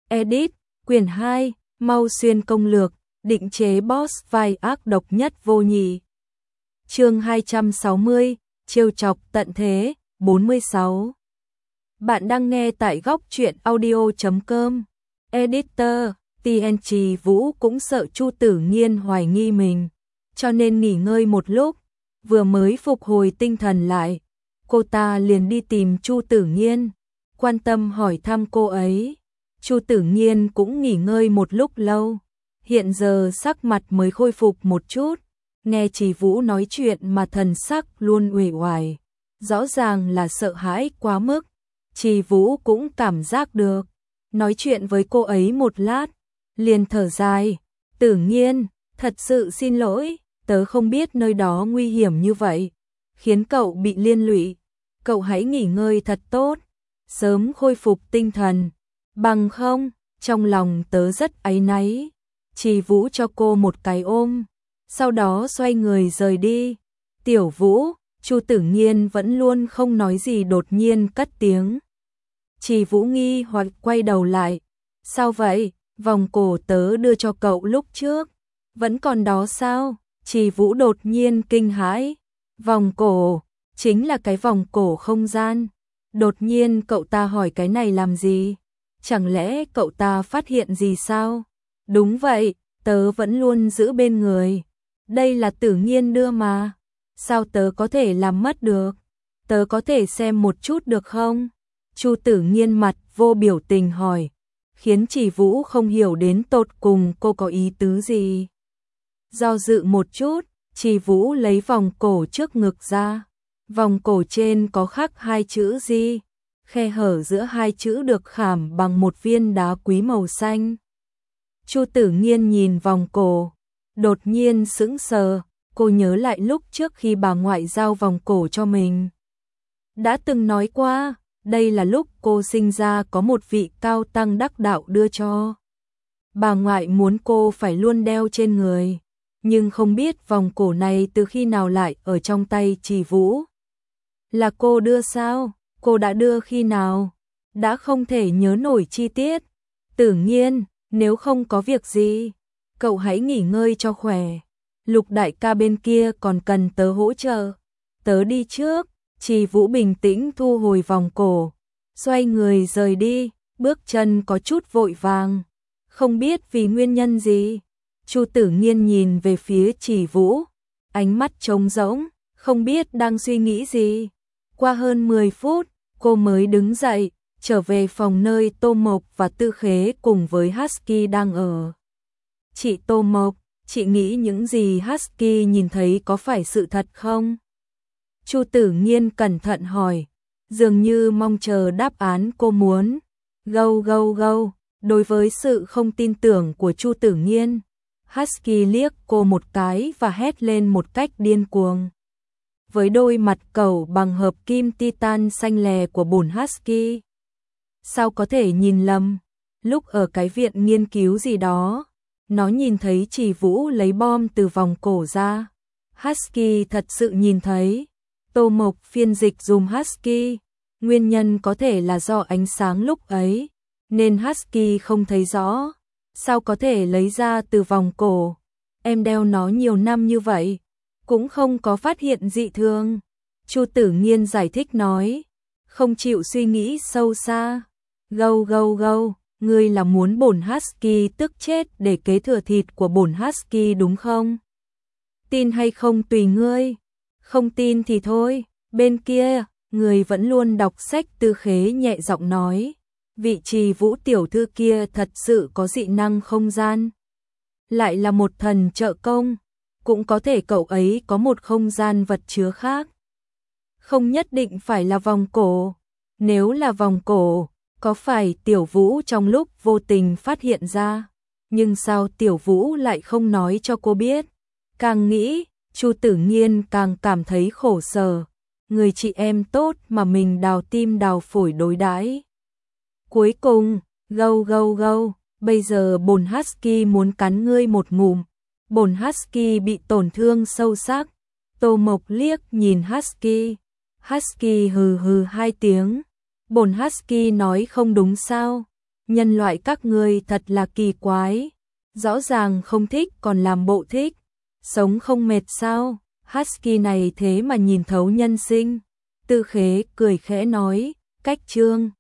Edit, quyển 2, Mau Xuyên công lược, định chế boss vai ác độc nhất vô nhị. Chương 260, trêu chọc tận thế, 46. Bạn đang nghe tại góc truyện audio.com. Editor, TNG Vũ cũng sợ Chu Tử Nghiên hoài nghi mình, cho nên nghỉ ngơi một lúc, vừa mới phục hồi tinh thần lại, cô ta liền đi tìm Chu Tử Nghiên, quan tâm hỏi thăm cô ấy. Chu Tử Nghiên cũng nghỉ ngơi một lúc lâu, hiện giờ sắc mặt mới khôi phục một chút, nghe Trì Vũ nói chuyện mà thần sắc luôn uể oải, rõ ràng là sợ hãi quá mức. Trì Vũ cũng cảm giác được, nói chuyện với cô ấy một lát, liền thở dài, Tử Nghiên, thật sự xin lỗi, tớ không biết nơi đó nguy hiểm như vậy, khiến cậu bị liên lụy, cậu hãy nghỉ ngơi thật tốt, sớm khôi phục tinh thần, bằng không, trong lòng tớ rất áy náy. Trì Vũ cho cô một cái ôm, sau đó xoay người rời đi. Tiểu Vũ, Chu Tử Nghiên vẫn luôn không nói gì đột nhiên cất tiếng. Trì Vũ nghi hoặc quay đầu lại, sao vậy, vòng cổ tớ đưa cho cậu lúc trước, vẫn còn đó sao? Trì Vũ đột nhiên kinh hãi, vòng cổ, chính là cái vòng cổ không gian. Đột nhiên cậu ta hỏi cái này làm gì? Chẳng lẽ cậu ta phát hiện gì sao? Đúng vậy, tớ vẫn luôn giữ bên người. Đây là Tử Nghiên đưa mà. Sao tớ có thể làm mất được? Tớ có thể xem một chút được không? Chu Tử Nghiên mặt vô biểu tình hỏi, khiến Trì Vũ không hiểu đến tột cùng cô có ý tứ gì. Do dự một chút, Trì Vũ lấy vòng cổ trước ngực ra. Vòng cổ trên có khắc hai chữ gì? Khe hở giữa hai chữ được khảm bằng một viên đá quý màu xanh. Chu Tử Nghiên nhìn vòng cổ, đột nhiên sững sờ, cô nhớ lại lúc trước khi bà ngoại giao vòng cổ cho mình. Đã từng nói qua, đây là lúc cô sinh ra có một vị cao tăng đắc đạo đưa cho. Bà ngoại muốn cô phải luôn đeo trên người, nhưng không biết vòng cổ này từ khi nào lại ở trong tay Trì Vũ. Là cô đưa sao? Cô đã đưa khi nào? Đã không thể nhớ nổi chi tiết. Tử Nghiên, nếu không có việc gì, cậu hãy nghỉ ngơi cho khỏe. Lục đại ca bên kia còn cần tớ hỗ trợ. Tớ đi trước. Trì Vũ bình tĩnh thu hồi vòng cổ, xoay người rời đi, bước chân có chút vội vàng. Không biết vì nguyên nhân gì. Chu Tử Nghiên nhìn về phía Trì Vũ, ánh mắt trống rỗng, không biết đang suy nghĩ gì. Qua hơn 10 phút, cô mới đứng dậy, trở về phòng nơi Tô Mộc và Tư Khế cùng với Husky đang ở. Chị Tô Mộc, chị nghĩ những gì Husky nhìn thấy có phải sự thật không? Chu Tử Nghiên cẩn thận hỏi, dường như mong chờ đáp án cô muốn. Gâu gâu gâu, đối với sự không tin tưởng của Chu Tử Nghiên, Husky liếc cô một cái và hét lên một cách điên cuồng. Với đôi mặt cẩu bằng hợp kim titan xanh lè của bổn Husky, sao có thể nhìn lầm? Lúc ở cái viện nghiên cứu gì đó, nó nhìn thấy Trì Vũ lấy bom từ vòng cổ ra. Husky thật sự nhìn thấy. Tô Mộc phiên dịch dùm Husky, nguyên nhân có thể là do ánh sáng lúc ấy, nên Husky không thấy rõ. Sao có thể lấy ra từ vòng cổ? Em đeo nó nhiều năm như vậy, cũng không có phát hiện dị thường. Chu Tử Nghiên giải thích nói, không chịu suy nghĩ sâu xa. Gâu gâu gâu, ngươi là muốn bổn Husky tức chết để kế thừa thịt của bổn Husky đúng không? Tin hay không tùy ngươi. Không tin thì thôi. Bên kia, người vẫn luôn đọc sách Tư Khế nhẹ giọng nói, vị Trì Vũ tiểu thư kia thật sự có dị năng không gian. Lại là một thần trợ công, cũng có thể cậu ấy có một không gian vật chứa khác. Không nhất định phải là vòng cổ. Nếu là vòng cổ, có phải Tiểu Vũ trong lúc vô tình phát hiện ra? Nhưng sao Tiểu Vũ lại không nói cho cô biết? Càng nghĩ, Chu Tử Nghiên càng cảm thấy khổ sở. Người chị em tốt mà mình đào tim đào phổi đối đãi. Cuối cùng, gâu gâu gâu, bây giờ bổn Husky muốn cắn ngươi một ngụm. Bổn Husky bị tổn thương sâu sắc. Tô Mộc liếc nhìn Husky. Husky hừ hừ hai tiếng. Bổn Husky nói không đúng sao? nhân loại các ngươi thật là kỳ quái, rõ ràng không thích còn làm bộ thích, sống không mệt sao, Husky này thế mà nhìn thấu nhân sinh. Tư Khế cười khẽ nói, cách Trương